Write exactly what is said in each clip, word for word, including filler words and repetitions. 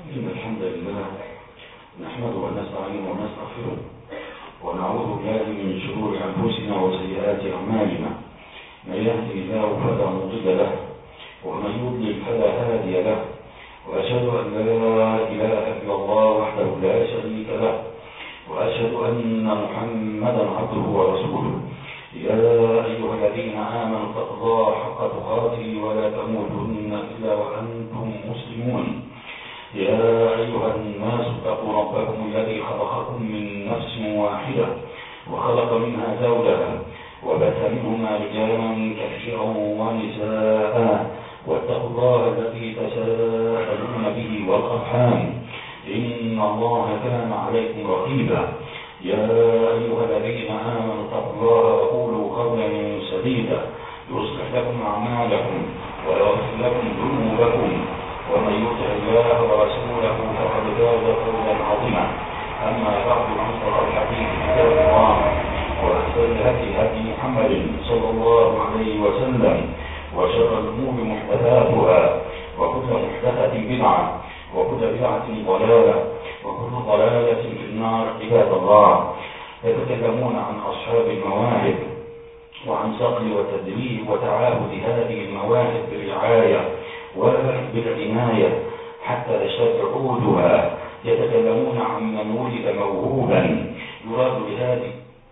إن الحمد لله نحمده ونستعينه ونستغفره ونعوذ بالله من شرور أنفسنا وسيئات أعمالنا. من يهده الله فلا مضل له ومن يضلل فلا هادي له، وأشهد أن لا إله إلا الله وحده لا شريك له، وأشهد أن محمدا عبده ورسوله. يا أيها الذين آمنوا اتقوا الله حق تقاته ولا تموتن إلا وأنتم مسلمون. يا أيها الناس اتقوا ربكم الذي خلقكم من نفس واحدة وخلق منها زوجها وبث منهما رجالا كثيرا ونساء، واتقوا الله الذي تساءلون به والأرحام إن الله كان عليكم رقيبا. يا أيها الذين آمنوا اتقوا الله وقولوا قولا سديدا يصلح لكم أعمالكم ويغفر لكم ذنوبكم، ومن يطع الله ورسوله فقد فاز فوزا عظيما. أما بعد، أصدق الحديث كتاب الله وأحسن الهدي هدي محمد صلى الله عليه وسلم، وشر الأمور محدثاتها وكل محدثة بدعة وكل بدعة ضلالة وكل ضلالة في النار. عباد الله، يتكلمون عن أصحاب المواهب وعن صقل وتدريب وتعاهد هذه المواهب بالرعاية وبالعناية حتى يشتد عودها. يتكلمون عن من ولد موهوبا يراد بهذه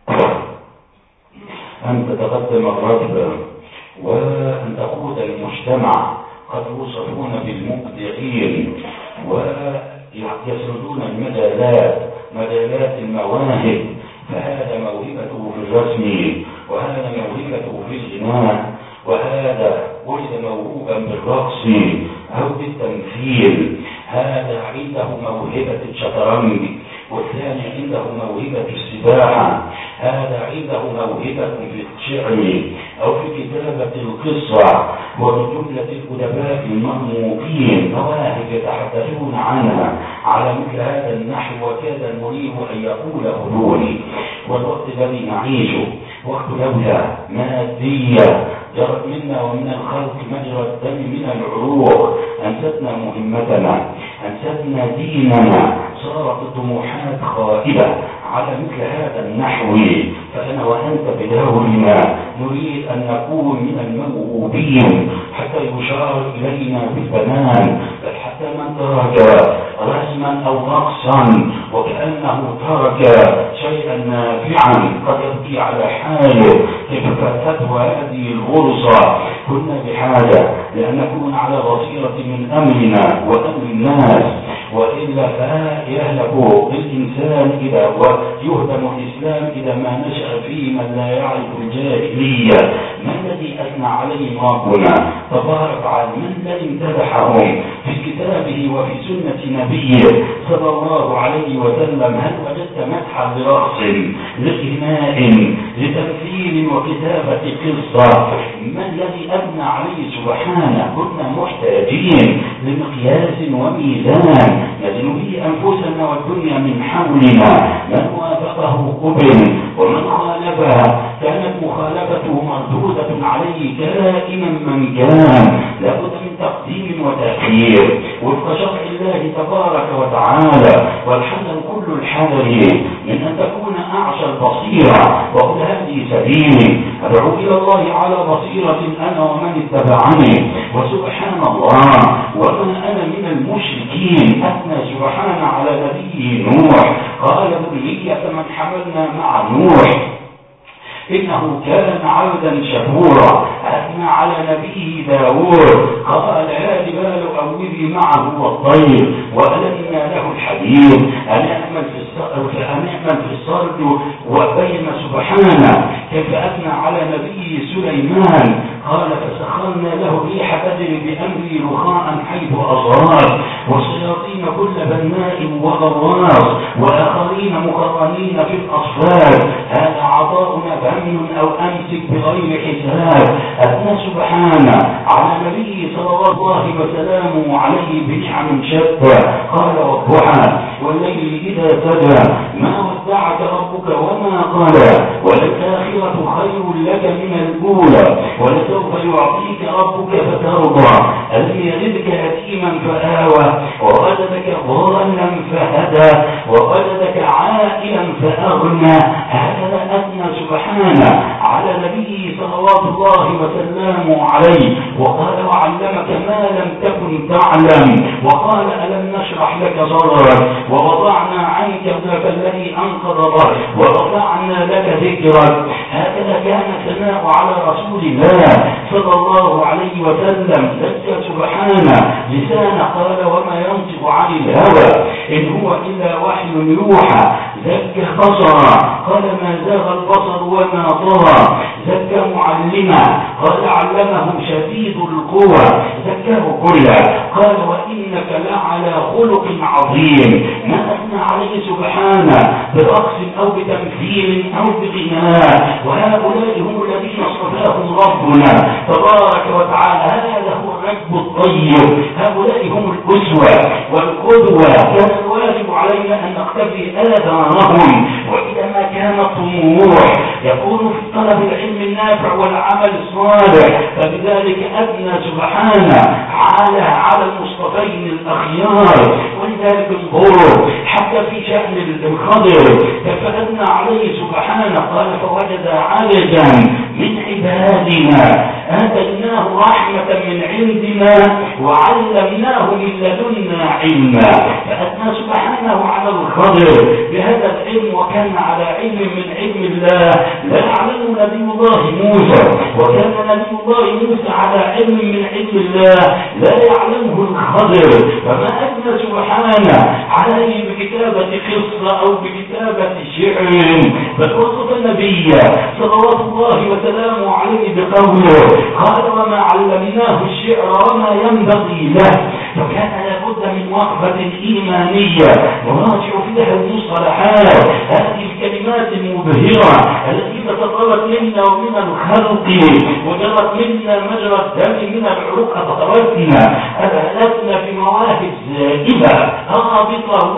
أن تتقدم الرتبة وأن تقود المجتمع. قد يوصفون بالمبدعين ويسردون المجالات مجالات المواهب، فهذا موهبته في الرسم، وهذا موهبته في الغناء، وهذا ولد موهوبا بالرقص أو بالتمثيل، هذا عنده موهبة الشطرنج، والثاني عنده موهبة السباحة، هذا عنده موهبة في الشعر أو في كتابة القصة. ومن جملة الأدباء المرموقين مواهب يتحدثون عنها على مثل هذا النحو، وكاد المريب أن يقول خذوني. والوقت الذي نعيشه وقت دولة مادية جرت منا ومن الخلق مجرى الدم من العروق، أنستنا مهمتنا، أنستنا ديننا، صارت الطموحات خائبة على مثل هذا النحو. فأنا وأنت بدورنا نريد أن نكون من الموهوبين حتى يشار إلينا بالبنان، بل حتى من ترك رسما أو رقصا وكأنه ترك شيئا نافعا قد يبكي على حاله. كيف فاتته هذه الغرصة؟ كنا بحاجة لأن نكون على بصيرة من أمرنا وأمر الناس، وإلا فيهلك الإنسان إذا ويهدم الإسلام إذا ما نشأ فيه من لا يعرف الجاهلية. ما الذي أثنى عليهم ربنا تبارك وتعالى؟ من الذي امتدحهم في كتابه وفي سنة نبيه صلى الله عليه وسلم؟ هل وجدت مدحا لرقص، لغناء، لتمثيل وكتابة قصة؟ ما الذي أثنى عليه سبحانه؟ كنا محتاجين لمقياس وميزان نزن به أنفسنا والدنيا من حولنا. من وافقه قبل ومن خالفها كانت مخالفته مردودة عليه كائنا من كان. لابد من تقديم وتأخير وفق شرع الله تبارك وتعالى. والحذر كل الحذر من أن تكون أعشى البصيرة. وقل هذه سبيلي أدعو إلى الله على بصيرة أنا ومن اتبعني، وسبحان الله وما أنا من المشركين. أثنى سبحانه على نبيه نوح، قال ذرية من حملنا مع نوح إنه كان عبدا شكورا. أثنى على نبيه داود، قال يا جبال أوبي معه والطير وألنا له الحديد أن يعمل في الصرد أن يعمل في الصرد وبين سبحانه. كيف أثنى على نبيه سليمان، قال فسخرنا له الريح تجري بأمري رخاء حيث أصاب والشياطين كل بناء وغواص وآخرين مقرنين في الأصفاد. هذا عطاؤنا فأمن أو أمسك بغير حساب. أثنى سبحانه على نبيه صلى الله وسلامه عليه بنعم شتى، قال والضحى والليل إذا سجى ما ودعك ربك وما قلى وللآخرة خير لك من الأولى ولسوف يعطيك ربك فترضى. ألم يجدك يتيما فآوى ووجدك فهدى ووجدك عائلا فأغنى. هكذا أثنى سبحانه على نبيه صلوات الله وسلامه عليه، وقال وعلمك ما لم تكن تعلم، وقال ألم نشرح لك صدرك ووضعنا عنك ذاك الذي أنقض ظهرك ورفعنا لك ذكرك. هكذا كان الثناء على رسول الله صلى الله عليه وسلم. زكى سبحانه لسانه، قال وما ينطق عن الهوى إن هو إلا وحي يوحى. زكى بصره، قال ما زاغ البصر وما طغى. زكى معلمه، قال علمه شديد القوى. زكاه كله، قال وإنك لعلى خلق عظيم. ما أثنى عليه سبحانه برقص أو بتمثيل أو بغناء. وهؤلاء هم الذين اصطفاهم ربنا تبارك وتعالى. هذا هو الركب الطيب، هؤلاء هم الأسوة والقدوة. كان الواجب علينا أن نقتفي آثارهم. وإذا ما كان الطموح يكون في طلب العلم النافع والعمل الصالح، فبذلك أثنى سبحانه على على المصطفين الأخيار. ولذلك انظروا حتى في شأن الخضر فأثنى عليه سبحانه، قال فوجد عبدا من عبادنا آتيناه رحمة من عندنا وعلمناه من لدنا علما. فأثنى سبحانه على الخضر بهذا العلم، وكان على علم من علم الله لا يعلمه نبي الله موسى، وكان نبي الله موسى على علم من علم الله لا يعلمه الخضر. فما أثنى سبحانه عليه بكتابة قصة أو بكتابة شعر، بل وصف النبي صلوات الله وسلامه عليه بقوله قال وما علمناه الشعر وما ينبغي له. فكان لابد من وقفة إيمانية نراجع فيها المصطلحات، هذه الكلمات المبهرة التي تتطرق منا ومن الخلق وجرت منا مجرى الدم من العروق، تتركنا أبهلتنا في مواهب زائبة هابطة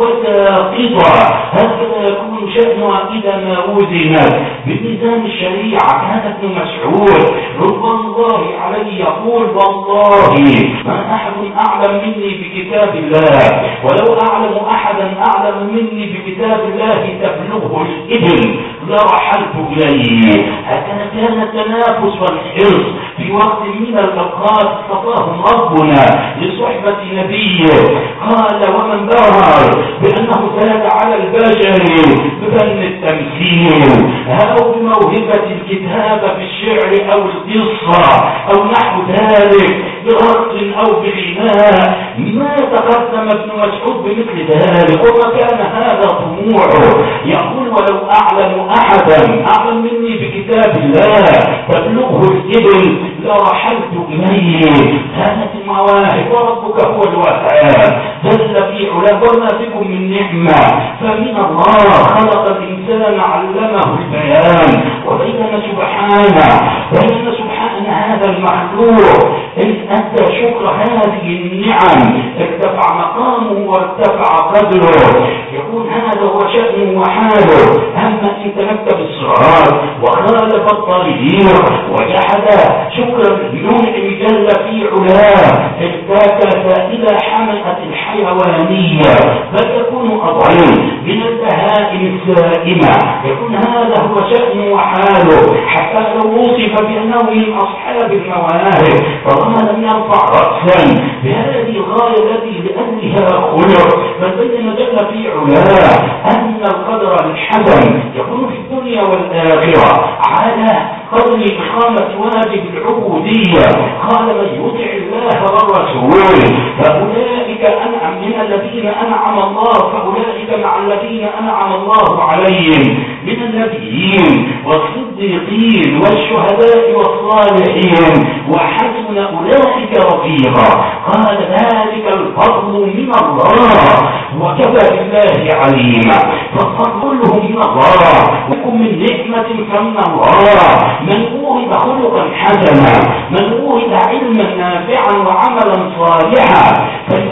وساقطة. هكذا يكون شأنها إذا ما وزنت بميزان الشريعة. كان ابن مسعود رضوان الله عليه يقول والله ما أحد أعلم مني بكتاب الله، ولو أعلم أحدا أعلم مني بكتاب الله تبلغه الإبل لرحلت إليه. هكذا كان التنافس والحرص في وقت من الأوقات اصطفاهم ربنا لصحبة نبيه. قال ومن بهر بأنه زاد على البشر بفن التمثيل أو بموهبة الكتابة في الشعر أو القصة أو نحو ذلك برقص أو بغناء، ما تقدم ابن مسعود بمثل ذلك، وما كان هذا طموحه. يقول ولو أعلم أحدا أعلم مني بكتاب الله تبلغه الإبل لرحلت إليه. هذه المواهب، وربك هو الوهاب جل في علاه. وما بكم من نعمة فمن الله، خلق الإنسان علمه البيان وبين سبحانه بين سبحانه هذا المخلوق إن أدى شكر هذه النعم ارتفع مقامه وارتفع قدره. يكون هذا هو شأنه وحاله. أما إن تنكب الصراط وخالف الطريق وجحد شكر المنعم جل في علاه ارتكز إلى حمأة الحيوانية، بل يكون أضل من البهائم السائمة. يكون هذا هو شأنه وحاله، حتى لو وصف بأنه من أصحاب المواهب فما لم يرفع رأسا بهذه الغاية التي لأجلها خلق. بل بين جل في علاه أن القدر الحسن يكون في الدنيا والآخرة على قدر إقامة واجب العبودية. قال من يطع الله والرسول فأولئك أنعم من الذين أنعم الله فأولئك مع الذين أنعم الله عليهم من النبيين والصديقين والشهداء والصالحين وحسن أولئك رفيقا. قال ذلك الفضل من الله وكفى بالله عليما. فالفضل كله من الله، وكم من نعمة فمن الله. من أوهب خلقا حسنا، من أوهب علما نافعا وعملا صالحا فيؤدي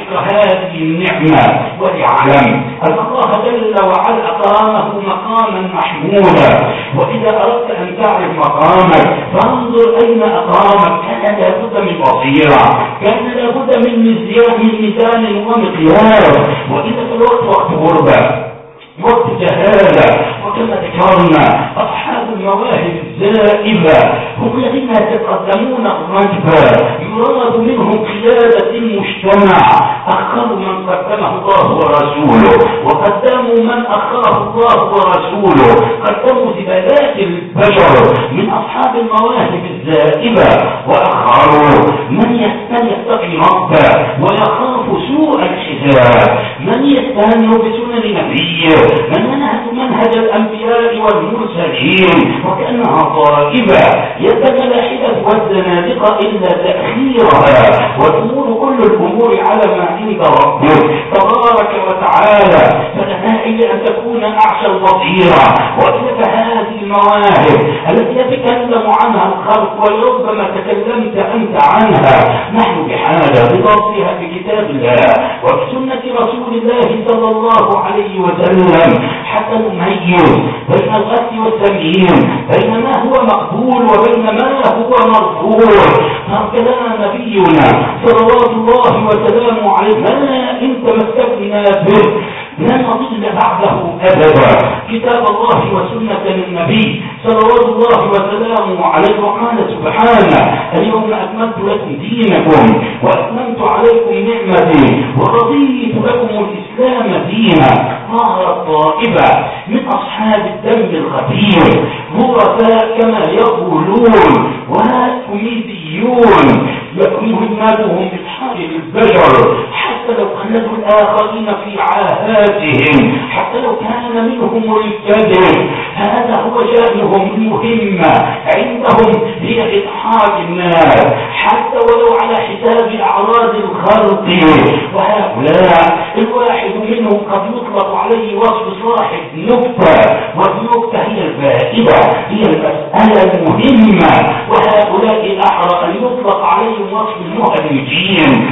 يستحق هذه النعمة وليعلم أن الله جل وعلا أقامه مقاما محمودا. وإذا أردت أن تعرف مقامك فانظر أين أقامك. كان لابد من بصيرة، كان لابد من ميزان ومقياس. وإذا الوقت وقت غربة، وقت جهالة. وكما ذكرنا أصحاب المواهب الزائفة هم الذين يتقدمون الرجبة، يراد منهم قيادة المجتمع. أخروا من قدمه الله ورسوله وقدموا من أخره الله ورسوله، قدموا زبالات البشر من أصحاب المواهب الزائفة وأخروا من يتقي ربه ويخاف سوء الحساب، من يستهن بسنن نبيه، من منهج منهج الأنبياء والمرسلين. وكأنها طائبة يد الملاحدة والزنادقة إلا تأخيرها، وتمور كل الأمور على ما عند ربك تبارك وتعالى. فنهائي أن تكون أعشى البصيرة. وإذا هذه المواهب التي يتكلم عنها الخلق ولربما تكلمت أنت عنها، نحن بحاجة لضبطها بكتاب الله وبسنة رسول الله صلى الله عليه وسلم حتى نميز بين الغث والسمين، بين ما هو مقبول وبين ما هو مرفوض. هكذا نبينا صلوات الله وسلامه عليه ما إن تمسكنا به لن نضل بعده أبدا. كتاب الله وسنة النبي صلوات الله وسلامه عليه. وقال سبحانه اليوم أكملت لكم دينكم وأتممت عليكم نعمتي ورضيت لكم الإسلام دينا. ظهرت طائفة من أصحاب الدم الخفيف غرفاء كما يقولون وكوميديون مهمتهم إضحاك البشر حتى لو خلدوا الآخرين في عاهاتهم، حتى لو كان منهم الكذب. هذا هو شأنهم. المهمة عندهم هي إضحاك الناس حتى ولو على حساب أعراض الخلق. وهؤلاء الواحد منهم قد يطلق عليه وصف صاحب نكتة، والنكتة هي الفائدة، هي المسألة المهمة. وهؤلاء الأحرى أن يطلق عليهم وصف المهلكين.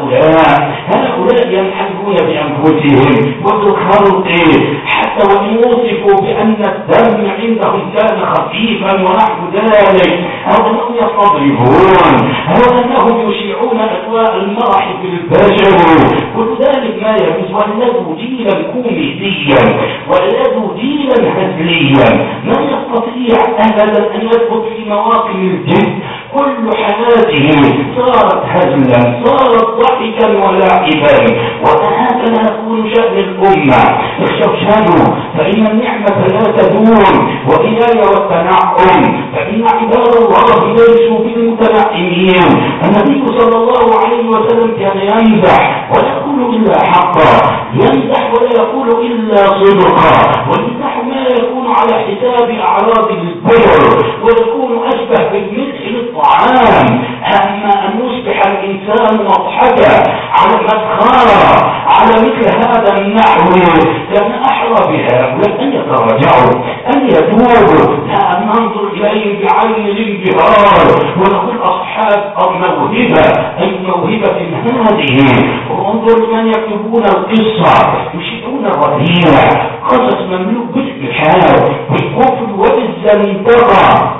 هؤلاء هؤلاء ينحلون بأنفسهم وبالخلق حتى وإن وصفوا بأن الدم عندهم كان خفيفا ونحو ذلك، أو أنهم يستضربون، أو أنهم يشيعون أدواء المرح في البشر. كل ذلك ما يجوز. ولدوا جيلا كوميديا، ولدوا جيلا هزليا، ما يستطيع أبدا أن يثبت في مواقف الجد. كل حياته صارت هزلا، صارت ضحكا ولعبا. وهكذا يكون شأن الأمة. استوشنوا فإن النعمة لا تدوم، وإياي والتنعم فإن عباد الله ليسوا بالمتنعمين. النبي صلى الله عليه وسلم كان يمزح ولا يقول إلا حقا، يمزح ولا يقول إلا صدقا، ويمزح ما يكون على حساب أعراض البشر ويكون أشبه بالملح للطعام. أما أن يصبح الإنسان مضحكا على مسخرة على مثل هذا النحو كان أحرى بهؤلاء أن يتراجعوا، أن يتوبوا، لا أن ننظر إليهم بعين الانبهار ونقول أصحاب الموهبة أي موهبة هذه. وانظر من يكتبون القصة يشيئون الرذيلة، قصص مملوك بالإلحاد بالكفر وبالزندقة،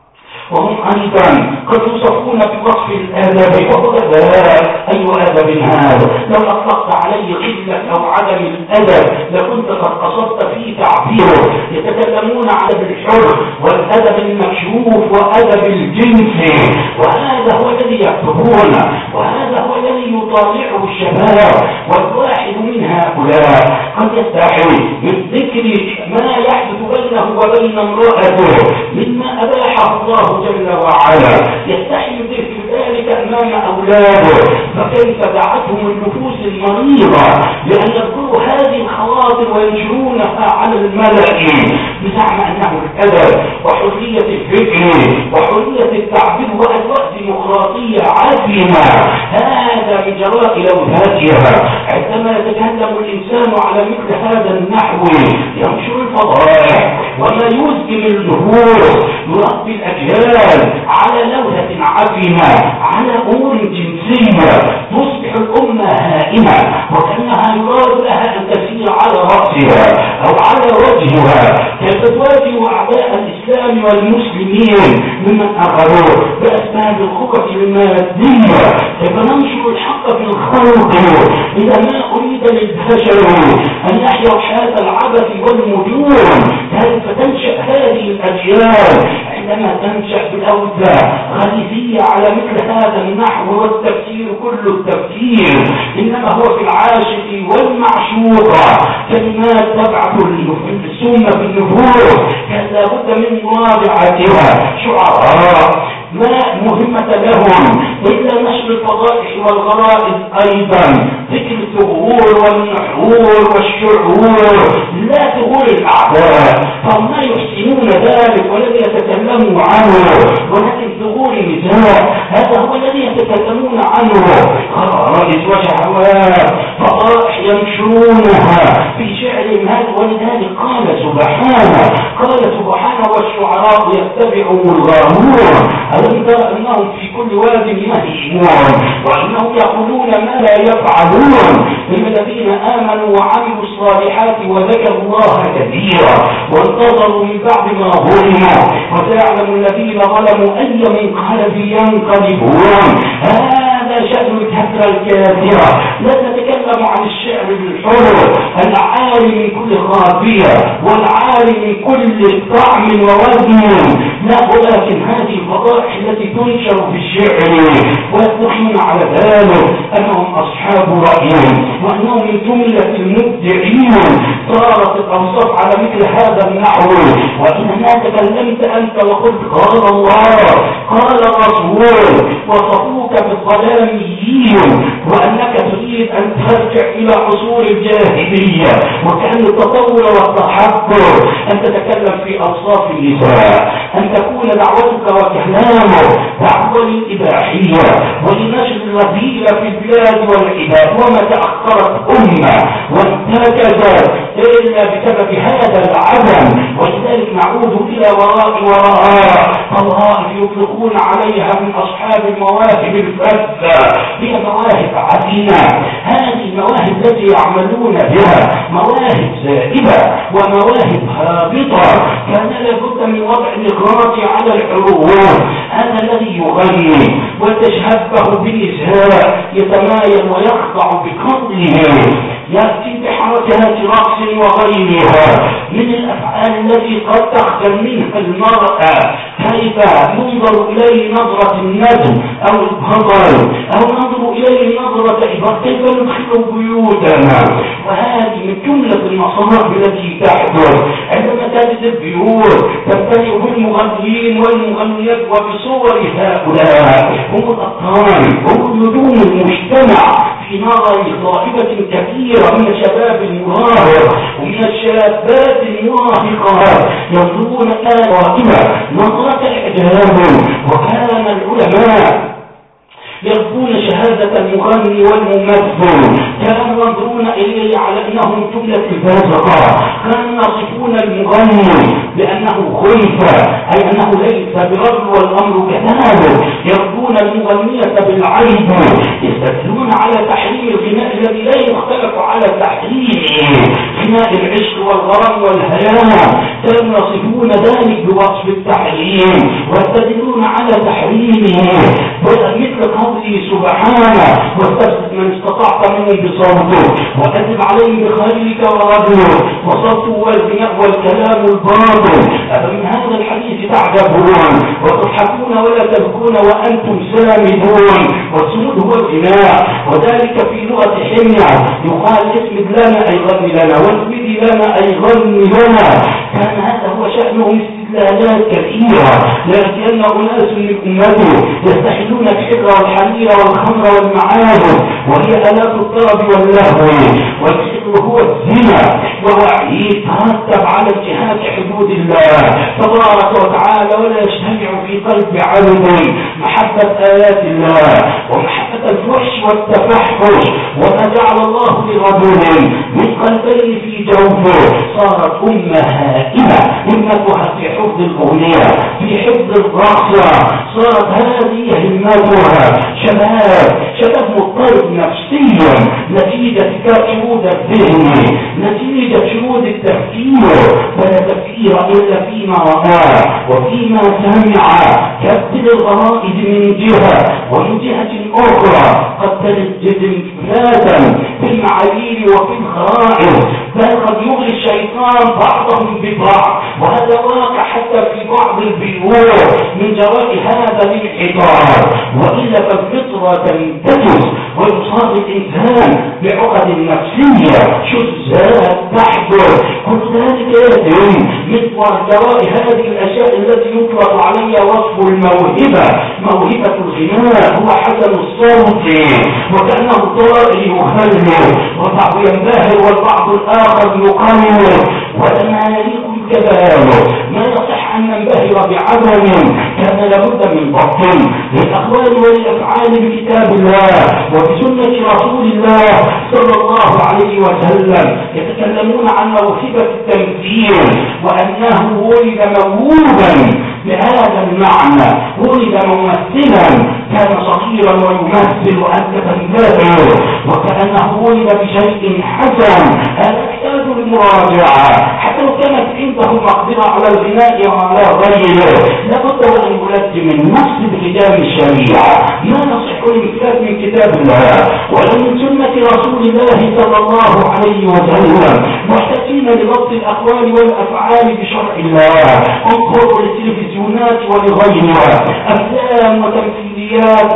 وهم أيضا قد يوصفون بوصف الأدب. وهو ذا أي أدب هذا؟ لو أطلقت عليه قلة أو عدم الأدب لكنت قد قصدت فيه تعبيره. يتكلمون عن أدب الحر والأدب المكشوف وأدب الجنس، وهذا هو الذي يكتبونه، وهذا هو الذي يطالعه الشباب. والواحد من هؤلاء قد يستحي من ذكر ما يحدث بينه وبين امرأته مما أباحه الله جل وعلا، يستحي ذكر ذلك أمام أولاده. فكيف دعتهم النفوس المريضة لأن يذكروا هذه الخواطر وينشرونها على الملأ بزعم أنه الأدب وحرية الفكر وحرية التعبير وأجواء ديمقراطية عظيمة. هذا من جراء لوثاتها. عندما يتكلم الإنسان على مثل هذا النحو ينشر الفضائح وما يزجم النفوس، يربي الأجيال على لوثة عظيمة على أمور جنسية تصبح الأمة هائمة وكأنها يراد لها أن تسير على رأسها أو على وجهها. كيف تواجه أعداء الإسلام والمسلمين ممن أخذوه بأسباب الخبث المادية؟ كيف ننشر الحق في الخلق إذا ما أريد للبشر أن يحيوا حياة العبث والمجون؟ كيف تنشأ هذه الأجيال عندما تنشأ بالأوزاع غريزية على مثل هذا النحو والتفسير كل التفكير إنما هو في العاشق والمعشوقة كلمات تبعث السم في النفوس كان لابد من مراجعتها. شعراء ما مهمة لهم إلا نشر الفضائح والغرائز، أيضا ذكر الثغور والنحور والشعور لا ثغور الأعداء، فهم لا يحسنون ذلك ولم يتكلموا عنه، ولكن ثغور النساء هذا هو الذي يتكلمون عنه، غرائز وشهوات فضائح ينشرونها في شعرهم هذا. ولذلك قال سبحانه قال سبحانه والشعراء يتبعهم الغاوون ألم تر أنهم في كل واد يهيمون وأنهم يقولون ما لا يفعلون إن الذين آمنوا وعملوا الصالحات وذكروا الله كثيرا وانتظروا من بعد ما ظلموا وسيعلم الذين ظلموا أي منقلب ينقلبون. هذا شأن الكثرة الكافرة. لا نتكلم عن الشعر بالحر العالي من كل خافية والعالي من كل طعم ووزن، لا، ولكن هذه الفضائح التي تنشر في الشعر ويصدقون على ذلك أنهم أصحاب رأي وأنهم من جملة المبدعين. صارت الأوصاف على مثل هذا النحو، وإنما تكلمت أنت وقلت قال الله قال الرسول وصفوك بالظلاميين وأنك تريد أن ترجع إلى عصور الجاهلية وكأن التطور والتحضر، أن تتكلم في أوصاف النساء، أن تكون دعوتك وكلامك دعوة للإباحية ولنشر الرذيلة في البلاد والعباد. وما تأخرت أمة وانتكست إلا بسبب هذا العدم، ولذلك نعود إلى وراء وراء طوائف يطلقون عليها من أصحاب المواهب الفذة، هي مواهب عديمة. هذه المواهب التي يعملون بها مواهب زائبة ومواهب هابطة، كان لابد من وضع الإغراء على الحروف. هذا الذي يغني وتشهبه بالنساء يتمايل ويخضع بقدره، يأتي بحركات رقص وغيرها من الأفعال التي قد تخجل منها المرأة. كيف ننظر إليه نظرة الندم أو البطل أو ننظر إليه نظرة إبراء، كيف ندخل بيوتنا؟ وهذه من جملة المصائب التي تحدث عندما تجد البيوت تمتلئ بالمغنيين والمغنيات وبصور هؤلاء هم الأبطال، هم نجوم المجتمع في نظر طائفة كثيرة من الشباب المراهق ومن الشابات المراهقات ينظرون إلى طائفة نظرة الإعجاب. وكان العلماء يرفضون شهادة المغني والممثل، كانوا ينظرون إليه على أنهم جملة الفاسقة، كانوا يصفون المغني بأنه خلفة أي أنه ليس برجل والأمر كذلك، يرفضون المغنية بالعيب، يستدلون على تحريم الغناء الذي لا يختلف على تحريمه، غناء العشق والغرام والهيام، كانوا يصفون ذلك بوصف التحريم ويستدلون على تحريمه مثل قوله سبحانه واستفزز من استطعت منهم بصوته وكذب عليهم بخيلك ورجلك وصوته والغناء والكلام الباطل. أفمن هذا الحديث تعجبون وتضحكون ولا تبكون وأنتم سامدون؟ والسمود هو الغناء، وذلك في لغة حمية يقال اسمد لنا أي غني لنا واسمدي لنا أي غني لنا. كان هذا هو شأنهم استدلالات كثيرة، لكن أناس من أمته يستحلون الحر والحرير والخمر والمعازف وهي آلات الطرب واللهو، والحر هو الزنا ووعيد ترتب على انتهاك حدود الله تبارك وتعالى. ولا يجتمع في قلب عبد محبة آيات الله ومحبة الفحش والتفحش. وما جعل الله لرجل من قلبين في جوفه، صارت أمة هائمة همتها في حفظ الأغنية، في حفظ الرقصة، صارت هذه همتها. شباب شباب مضطرب نفسيا نتيجة شرود الذهن، نتيجة شرود التفكير، فلا تفكير إلا فيما رآه وفيما سمع. تبدل الغرائز من جهة، ومن جهة أخرى قد تجد انفلاتا في المعايير وفي الخرائط، بل قد يغري الشيطان بعضهم ببعض، وهذا واقع حتى في بعض البيوت من جراء هذا الانحطاط. وإلا فالفطرة تنتكس ويصاب الإنسان بعقد نفسية، شذوذات تحدث، كل ذلك يتم مثل جراء هذه الأشياء التي يطلق عليها وصف الموهبة، موهبة الغناء، هو حسن الصوت وكأنه طائر يخلل، والبعض ينبهر والبعض الآخر يقلل، ولما يليق الكلام ما يصح أن ننبهر بعمل كان لابد من ضبط للأقوال والأفعال بكتاب الله وبسنة رسول الله صلى الله عليه وسلم. يتكلمون عن موهبة التمثيل وأنه ولد موهوبا بهذا المعنى، ولد ممثلا، كان صغيرا ويمثل وأنت تنبهر وكأنه ولد بشيء حسن. هذا يحتاج للمراجعة، حتى لو كانت عنده مقدرة على الغناء وعلى غيره لابد أن يلزم النفس بحجاب الشريعة. ما نصح الإنفلات من كتاب الله ولا من سنة رسول الله صلى الله عليه وسلم، محتاجين لضبط الأقوال والأفعال بشرع الله. انظروا للتلفزيونات ولغيرها، أفلام وتمثيليات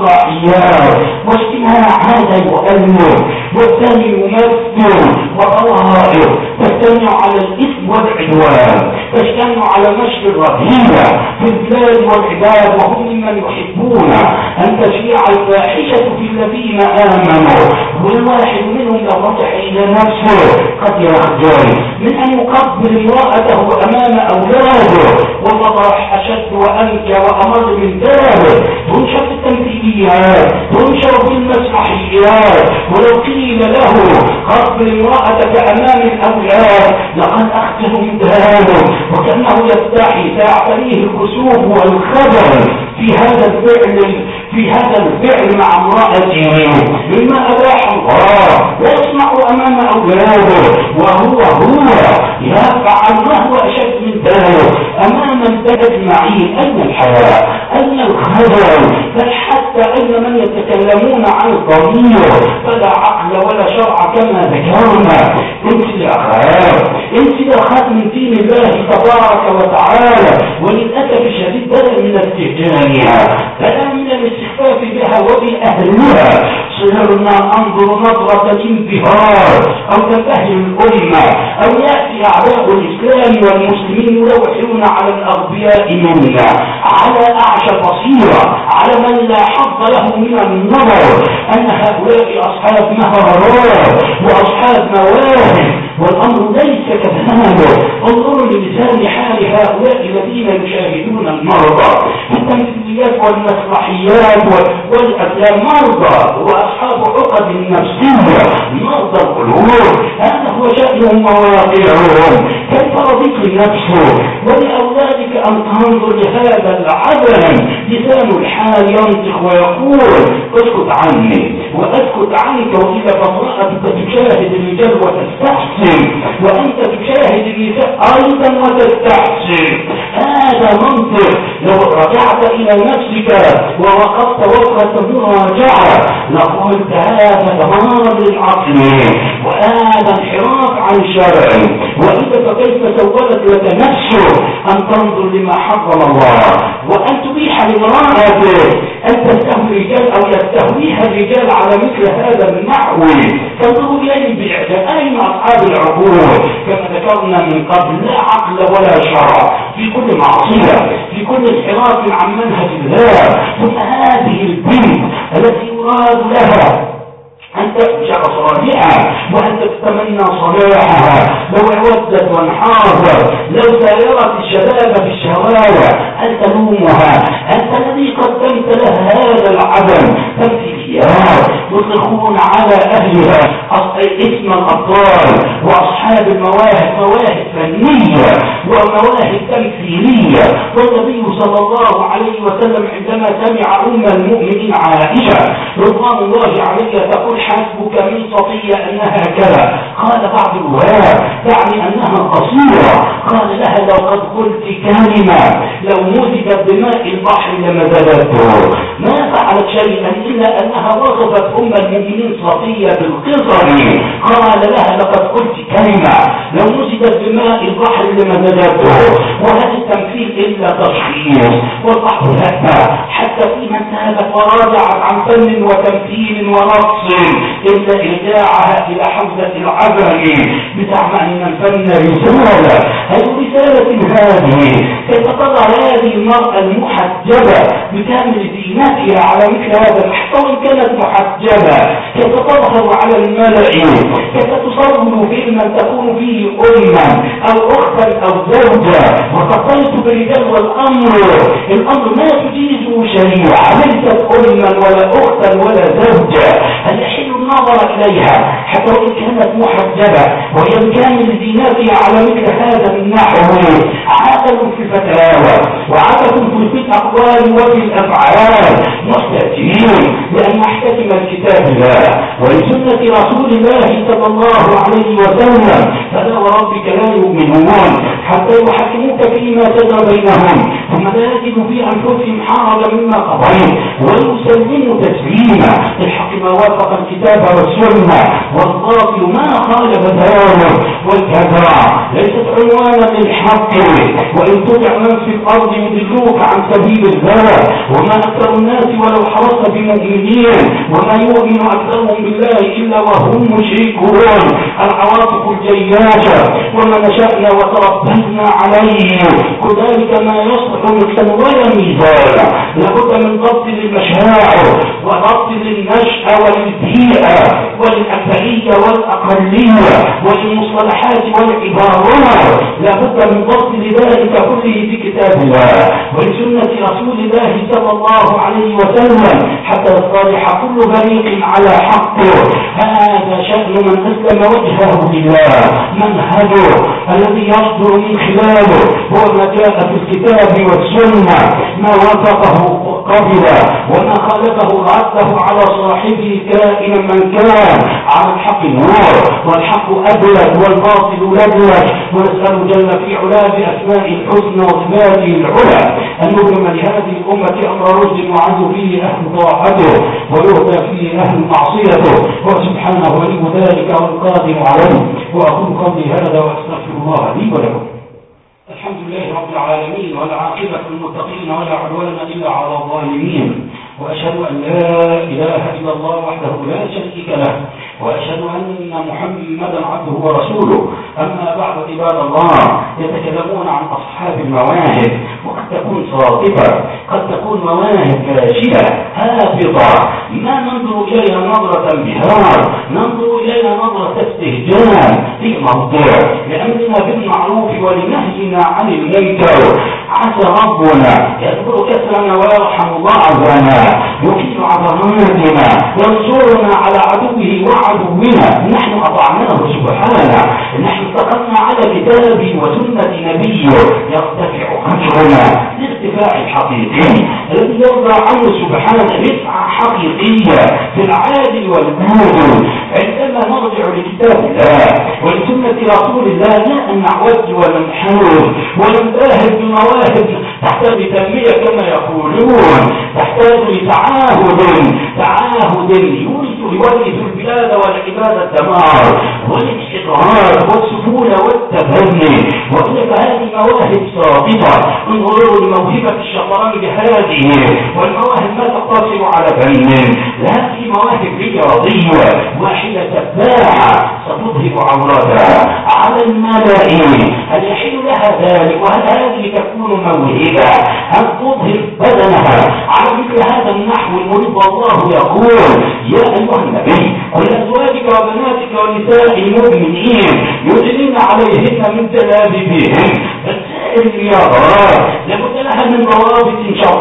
ومسرحيات واجتماع هذا يؤلف والثاني يمثل وظواهر، تجتمع على الإثم والعدوان، تجتمع على نشر الرذيلة في البلاد والعباد، وهم ممن يحبون أن تشيع الفاحشة في الذين آمنوا. والواحد منهم لو رجع إلى نفسه قد يخجل من أن يقبل امرأته أمام أولاده، والفضح أشد وأنكى وأمر من ذلك. تنشر في التمثيليات، تنشر في المسرحيات، ولو قيل له قبل امرأتك أمام الأولاد لقد أخجل من ذلك، وكأنه يستحي، سيعتريه الكسوف والخجل في هذا الفعل في هذا الفعل مع امرأته مما أباح الله، ويصنع أمام أولاده وهو هو يفعل ما هو أشد من ذلك أمام البلد المعين. أين الحياة؟ أين الخجل؟ بل حتى أين من يتكلمون عن الضمير فلا عقل ولا شرع كما ذكرنا. انت الأخاف انت الأخاف من دين الله تبارك وتعالى، وللأسف الشديد بدل من استهجانها بدل من الاستخفاف بها وبأهلها صرنا انظر نظرة الانبهار أو تنبهر الأمة، أو يأتي أعداء الإسلام والمسلمين يلوحون على الأغبياء منا، على أعشى بصيرة، على من لا حظ له من النظر أن هؤلاء أصحاب مهارات وأصحاب مواهب، والأمر ليس كذلك. انظروا للسان حال هؤلاء الذين يشاهدون المرضى في التمثيليات والمسرحيات والأفلام، مرضى وأصحاب عقد نفسية، مرضى القلوب، هذا هو شأنهم وواقعهم. كيف رضيت لنفسه ولأولادك أن تنظر لهذا العدم؟ لسان الحال ينطق ويقول اسكت عني واسكت عنك، وإذا فامرأتك تشاهد الرجال وتستحسن وأنت تشاهد النساء أيضا وتستحسن. هذا منطق. لو رجعت إلى نفسك ووقفت وقفة مراجعة لقلت هذا دمار للعقل وهذا انحراف عن الشرع. وإذا فكيف سولت لك نفسه أن تنظر لما حرم الله، وأن تبيح لامرأتك أن تستهوي الرجال أو يستهويها الرجال على مثل هذا النحو؟ تنظر إليه بالإعجاب. أين أصحاب العقول؟ كما ذكرنا من قبل، لا عقل ولا شرع في كل معصية، في كل انحراف عن منهج الله. ثم هذه البنت التي يراد لها أن تفجع صالحها وأن تتمنى صلاحها. لو اعوزت وانحازت، لو سايرت الشباب في الشوارع، أن تلومها. أنت الذي قدمت لها هذا العدم. تمثيليات يطلقون على أهلها اسم الأبطال وأصحاب المواهب، مواهب فنية ومواهب تمثيلية. والنبي صلى الله عليه وسلم عندما سمع أم المؤمنين عائشة رضوان الله عليها تقول حسبك من صفية أنها كذا، قال بعض الرواة يعني أنها قصيرة، قال لها لو قد قلت كلمة لو مزجت بماء البحر لمزجته. ما فعلت شيئا إلا أنها وصفت أم المؤمنين صفية بالقصر، قال لها لقد قلت كلمة لو مزجت بماء البحر لمزجته. وهذا التمثيل إلا تشخيص والبحر لها حتى في من تابت وراجعت عن فن وتمثيل ورقص إلا إرجاعها إلى حوزة العبر بزعم أن الفن رسالة. هذه رسالة هذه كيف تضع هذه المرأة المحجبة بكامل زينتها على مثل هذا، حتى وإن كانت محجبة، كيف تظهر على الملأ، كيف تصور فيلما تكون فيه أما أو أختا أو زوجة وتقيت بالرجال والأمر الأمر ما تجيزه شريعة، ليست أما ولا أختا ولا زوجة. هل يحل النظر إليها حتى وإن كانت محجبة وهي بكامل زينتها على مثل هذا النحو؟ عادة في الفتاوى وعادة في الأقوال وفي الأفعال محتاجين لأن نحتكم الكتاب الله ولسنة رسول الله صلى الله عليه وسلم. فلا وربك لا يؤمنون حتى يحكموك فيما شجر بينهم ثم لا يجدوا في أنفسهم حرجا مما قضيت ويسلموا تسليما. الحق ما وافق الكتاب والسنة والباطل ما خالف ذلك. والكذا ليست عنوانا للحق، وإن تطع من في الأرض يضلوك عن سبيل الله وما أكثر الناس ولو حرصت بمؤمنين وما يؤمن أكثرهم بالله إلا وهم مشركون. العواطف الجياشة وما نشأنا وتربينا عليه كذلك ما يصلح مثلا ولا ميزان. لابد من ضبط للمشاعر وضبط للنشأة وللبيئة وللأكثرية والأقلية وللمصطلحات والعبارات. لابد من ضبط لذلك كله في كتاب الله ولسنة رسول الله صلى الله عليه وسلم حتى يصطلح كل بريق على حقه. هذا شأن من أسلم وجهه لله، منهجه الذي يصدر من خلاله هو ما جاء في الكتاب والسنة، ما وافقه قبل وما خالفه رده على صاحبه كائنا من كان. على الحق نور والحق أبلغ والباطل لبلغ. ونسأل جل في علاه بأسماء الحسنى وصفاته العلى أن يكرم لهذه الأمة أمر رشد وعز فيه أهل طاعته ويهدى فيه أهل معصيته وسبحانه ولي ذلك والقادر عليه. وأقول قولي هذا وأستغفر الله لي ولكم. الحمد لله رب العالمين والعاقبة للمتقين ولا عدوان إلا على الظالمين. وأشهد أن لا إله إلا الله وحده لا شريك له وأشهد أن محمدا عبده ورسوله. أما بعد عباد الله، يتكلمون عن أصحاب المواهب وقد تكون صادقة قد تكون مواهب فاشلة هابطة ما ننظر إليها نظرة انبهار، ننظر إليها نظرة استهجان في موضوع لأمرنا بالمعروف ولنهينا عن المنكر. عسى ربنا يذكر كسرنا ويرحم ضعفنا يكيل عظماتنا ينصرنا على عدوه وعدونا. نحن أطعناه سبحانه، نحن استقمنا على كتابه وسنة نبيه يرتفع قدرنا لارتفاع الحقيقي الذي يرضى عنه سبحانه رفعة حقيقية في العادل والباطل. عندما نرجع لكتاب الله ولسنة رسول الله لا أن نعوج ولا نحاول ولا نباهد بمواهب تحتاج تنمية كما يقولون، تحتاج لتعاهد تعاهد يورث يورث البلاد والعباد الدمار والانحطاط والسفولة والتبني. وإنك هذه مواهب ساقطة. انظروا لموهبة الشطرنج هذه، والمواهب ما تقتصر على فن، هذه مواهب رياضية واحدة سباحة ستظهر تكشف عورتها على الملأ، هل يحل لها ذلك؟ وهل هذه تكون موهبة أن تظهر بدنها على مثل هذا النحو المريد؟ الله يقول يا أيها النبي قل لأزواجك وبناتك ونساء المؤمنين يدنين عليهن من جلابيبهن. الرياضات لابد لها من ضوابط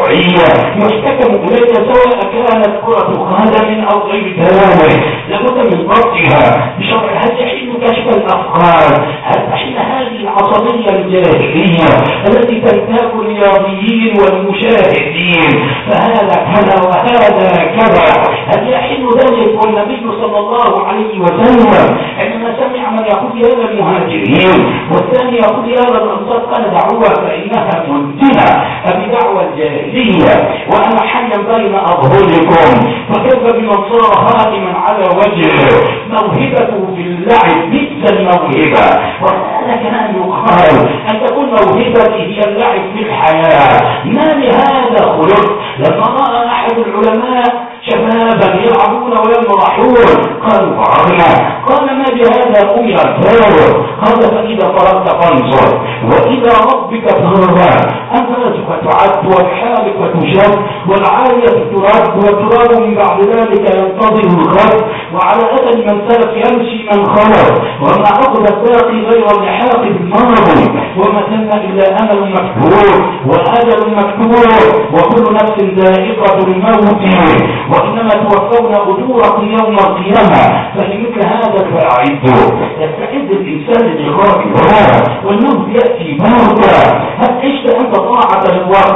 شرعية يحتكم إليها سواء كانت كرة قدم أو غير ذلك، لابد من ضبطها بشرع. هل يحل كشف الأفكار؟ هل تحل هذه العصبية الجاهلية التي تنتهك الرياضيين والمشاهدين فهذا كذا وهذا كذا؟ هل يحل ذلك؟ والنبي صلى الله عليه وسلم عندما سمع من يقول يا المهاجرين والثاني يقول يا الأنصار قال دعوها فإنها منتنة بدعوى الجاهلية وأنا حيا بين أظهركم، فكيف بمن صار هائما على وجهه موهبته في اللعب بئس الموهبة. وهذا كان يقال أن تكون موهبتي هي اللعب في الحياة. ما لهذا خلق؟ لما رأى أحد العلماء شبابا يلعبون ويمرحون قالوا فرغنا، قال ما بهذا أمر الكافر؟ قال فإذا فرغت فانصر وإذا ربك فارغب، أنفاسك تعد وبحالك وتشد والعالية ترد والتراب من بعد ذلك ينتظر الغد، وعلى أثر من سلف يمشي من خلف، وما عقد الساقي غير اللحاق بالماضي، وما كان إلا أمل مكتوب وأجل مكتوب وكل نفس ذائقة الموت وإنما توفون أجوركم يوم القيامة. فلمثل هذا فأعدوا، يستعد الإنسان للقاء الله والموت يأتي موتا. هل عشت أنت طاعة الوقت؟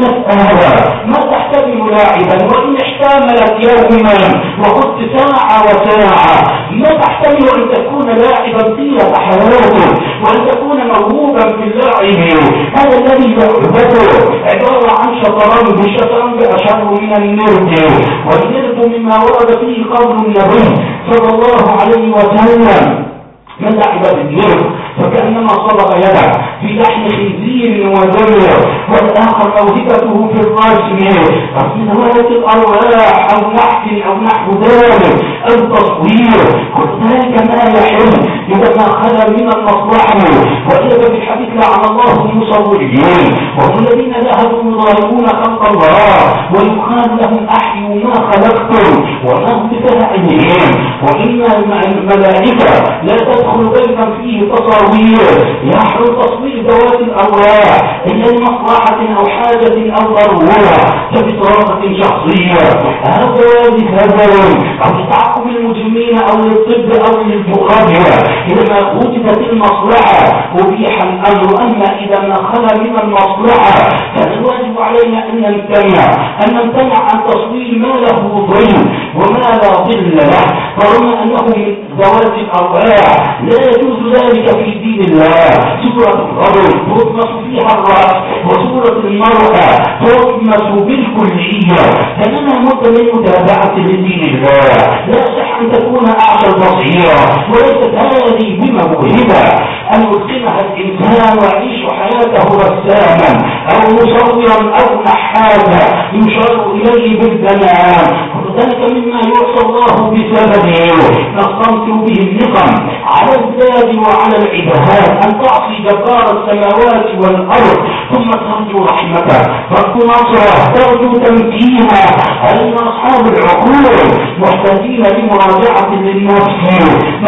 المسألة ما تحتمل لاعبا وإن احتملت يوما وقلت ساعة وساعة، ما تحتمل أن تكون لاعبا طيلة حياتك وأن تكون موهوبا في اللعب. هذا الذي يعبده عبارة عن شطرنج، الشطرنج أشهر من النرد، والنرد مما ورد فيه قول النبي صلى الله عليه وسلم من لعب بالنرد فكأنما صبغ يده في لحم خنزير ودم، والآخر موهبته في الرسم رسم ذوات الأرواح أو نحت أو نحو ذلك أو تصوير، كل ذلك ما يحل إذا ما خلا من المصلحة. وإذا في الحديث لعن الله المصورين وهم الذين ذهبوا يضاهئون خلق الله ويقال لهم أحيوا ما خلقتم وما هم بفاعلين، وإن الملائكة لا تدخل بيتا فيه تصاوير يحرم تصوير ذوات الأرواح إلا لمصلحة أو حاجة أو ضرورة كبطاقة شخصية أو جواز سفر أو لتعقب المجرمين أو للطب أو للجغرافيا. إذا ما وجدت المصلحة أبيح الأمر، أما إذا ما خلا من المصلحة فالواجب علينا أن نمتنع أن نمتنع عن تصوير ما له ظل وما لا ظل له، طالما أنه من ذوات الأرواح لا يجوز ذلك في دين الله. سورة الغرب تطمس فيها الرأس وسورة المرأة تطمس بالكلية، فلنا مدة من متابعة لدين الله. لا صح أن تكون أعشى البصيرة وليست هذه بموهبة أن يتقنها الإنسان ويعيش حياته رساما أو مصورا أو نحاتا يشار إليه بالبنان. ذلك مما يعصى الله بسببه نستنصر به النقم على الزاد وعلى العبادات، أن تعصي جبار السماوات والأرض ثم ترجو رحمته، ترجو نصره، ترجو تمكينه. أين أصحاب العقول محتاجين لمراجعة للنفس،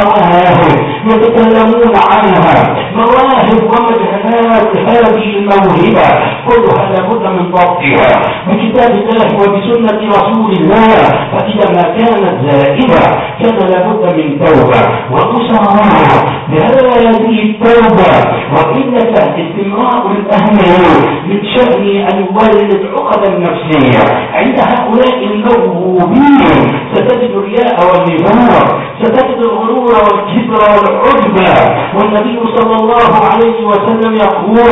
مواهب يتكلمون عنها، مواهب ومجهلات هذه الموهبة كلها لابد من ضبطها بكتاب الله وبسنة رسول الله. فإذا ما كانت زائدة كان لابد من توبة ومسارعة بهذه التوبة، وإلا فاستمرار الأهل من شأن أن يولد عقدا نفسية عند هؤلاء الموهوبين. ستجد الرياء والنفاق، ستجد الغرور والكبر والعجب. والنبي صلى الله عليه وسلم يقول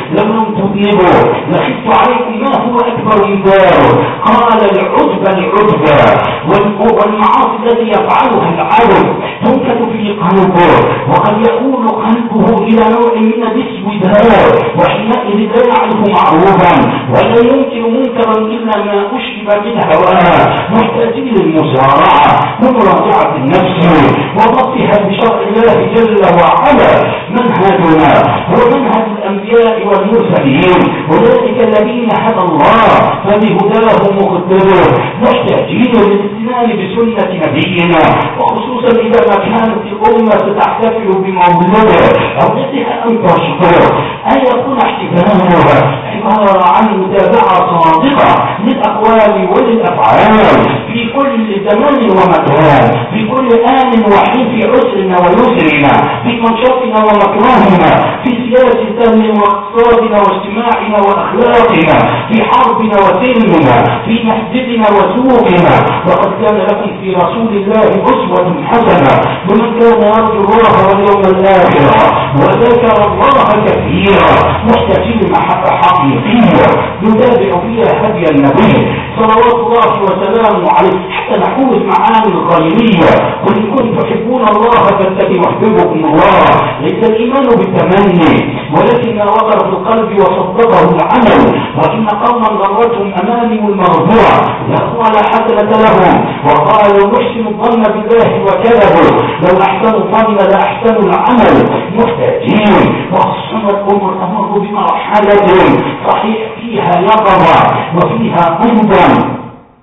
لو لم تذنبوا لخفت عليكم ما هو أكبر إنذار. قال العتبى العتبى والمعاصي التي يفعلها العبد تنكت في قلبه، وقد يكون قلبه إلى نوع من الاسوداء، وحينئذ لا يعرف معروفا ولا ينكر منكرا إلا ما أشرب من هواه. محتاجين للمسارعة ومراجعة النفس وضبطها بشرع الله جل وعلا. منهجنا هو منهج الأنبياء والمرسلين، أولئك الذين هدى الله فبهداه مقتدر. محتاجين للاستنان بسنة نبينا، وخصوصا إذا ما كانت الأمة تحتفل بمولده أو بدها أن تشكر أن يكون احتفالها عبارة عن متابعة صادقة للأقوال وللأفعال في كل زمان ومكان، في كل آن وحين، في عسرنا ويسرنا، في منشطنا ومكرهنا، في سياستنا واقتصادنا واجتماعنا وأخلاقنا، في حربنا وسلمنا، في مسجدنا وسوقنا. وقد كان لكم في رسول الله أسوة حسنة لمن كان يرجو الله واليوم الآخر وذكر الله كثيرا. محتاجين محبة حقيقية نتابع فيها هدي النبي صلوات الله وسلامه عليه حتى نحوز معاني الخيرية. قل إن كنتم تحبون الله فاتبعوا يحببكم الله. ليس الإيمان بالتمني ولكن ما وقر في القلب وصدقه العمل. وإن قوما غرتهم أماني المغفرة لقوا لا حسنة لهم وقالوا نحسن الظن بالله وكذبوا لو أحسنوا الظن لأحسنوا العمل. محتاجين وخصوصا الأمر تمر بمرحلة صحيح فيها يقظة وفيها أيضا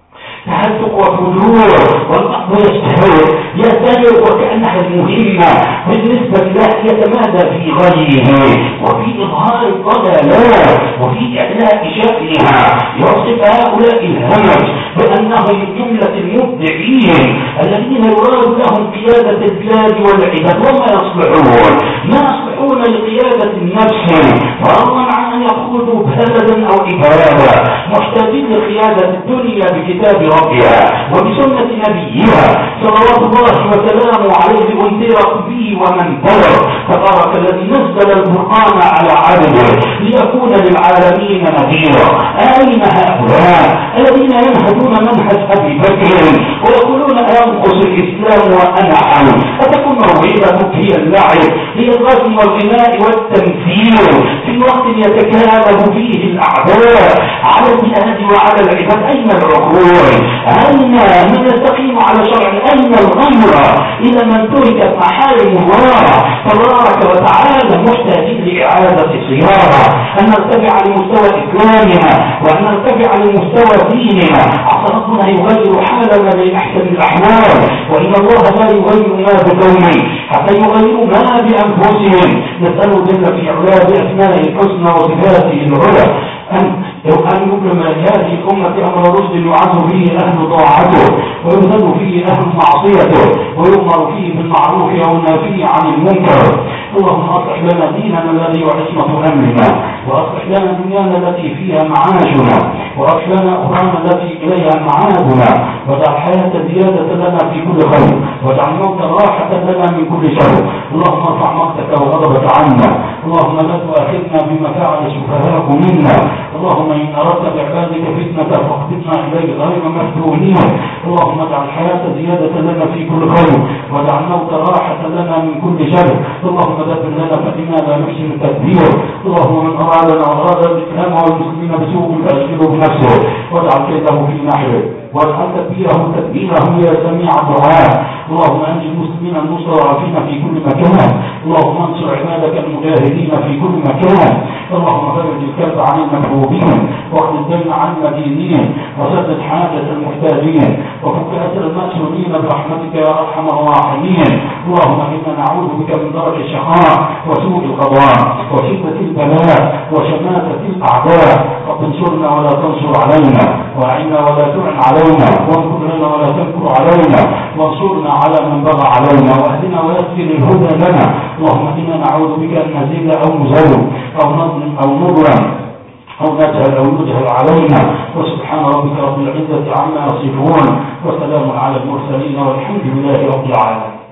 تهدق وفجور، والقلب يستهر يستهر وكأنها المهمة بالنسبة له يتمادى في غيه وفي إظهار الضلالات وفي إعلاء شأنها. يوصف هؤلاء الهمج بأنهم من جملة المبدعين الذين يراد لهم قيادة البلاد والعباد وما يصلحون ما يصلحون لقيادة النفس فضلا عن أن يقودوا بلدا أو عبادة. محتاجين لقيادة الدنيا بكتاب ربها وبسنة نبيها صلوات الله وسلامه عليه انذر به ومن بلغ. تبارك الذي نزل القرآن على عبده ليكون للعالمين نذيرا. أين هؤلاء الذين ينهجون منهج أبي بكر ويقولون أينقص الإسلام وأنعم؟ أتكون موعظتك هي اللعب، هي الرسم والغناء والتمثيل في وقت يتكالب فيه الأعداء على البلاد وعلى العباد؟ أين العقول؟ أين من يستقيم على شرع؟ أين الغيرة إلى من تركت محارم الله تبارك وتعالى؟ محتاجين لإعادة صياغة أن نرتفع لمستوى إسلامنا وأن نرتفع لمستوى ديننا. عسى ربنا يغير حالنا لأحسن الأحوال، وإن الله لا يغير ما بقوم حتى يغيروا ما بأنفسهم. نسأله جل في علاه بأسمائه الحسنى وصفاته العلى أن أن يكرم هذه الأمة أمر رشد يعز فيه أهل طاعته ويذل فيه أهل معصيته ويؤمر فيه بالمعروف وينهى فيه عن المنكر. اللهم أصلح لنا ديننا الذي هو عصمة أمرنا، وأصلح لنا دنيانا التي فيها معاشنا، وأصلح لنا أخرانا التي إليها معادنا، واجعل الحياة زيادة لنا في كل خير، واجعل الموت راحة لنا من كل شر. اللهم ارفع مقتك وغضبك عنا، اللهم لا تؤاخذنا بما فعل السفهاء منا، اللهم إن أردت بعبادك فتنة فاقبضنا إليك غير مفتونين. اللهم اجعل الحياة زيادة لنا في كل خير، واجعل الموت راحة لنا من كل شر. اللهم دبر لنا فإنا لا نحسن التدبير. اللهم من أرادنا وأراد الإسلام والمسلمين بسوء فأشغله بنفسه واجعل كيده في نحره واجعل تدبيره تدبيره يا سميع الدعاء. اللهم أنجي المسلمين المستضعفين في كل مكان، اللهم انصر عبادك المجاهدين في كل مكان. اللهم فرج الكرب عن المكروبين واخذ الدين عن المدينين وسدد حاجة المحتاجين وفك أسر المأسورين برحمتك يا أرحم الراحمين. اللهم إنا نعوذ بك من درك الشقاء وسوء القضاء وشدة البلاء وشماتة الأعداء. رب انصرنا ولا تنصر علينا، وأعنا ولا تعن علينا، وانصر لنا ولا تنكر علينا، وانصرنا على من بغى علينا، واهدنا ويسر الهدى لنا. اللهم إنا نعوذ بك أن نزل أو نزل أو نظلم أو نظلم أو نجهل أو يجهل علينا. وسبحان ربك رب العزة عما يصفون وسلام على المرسلين والحمد لله رب العالمين.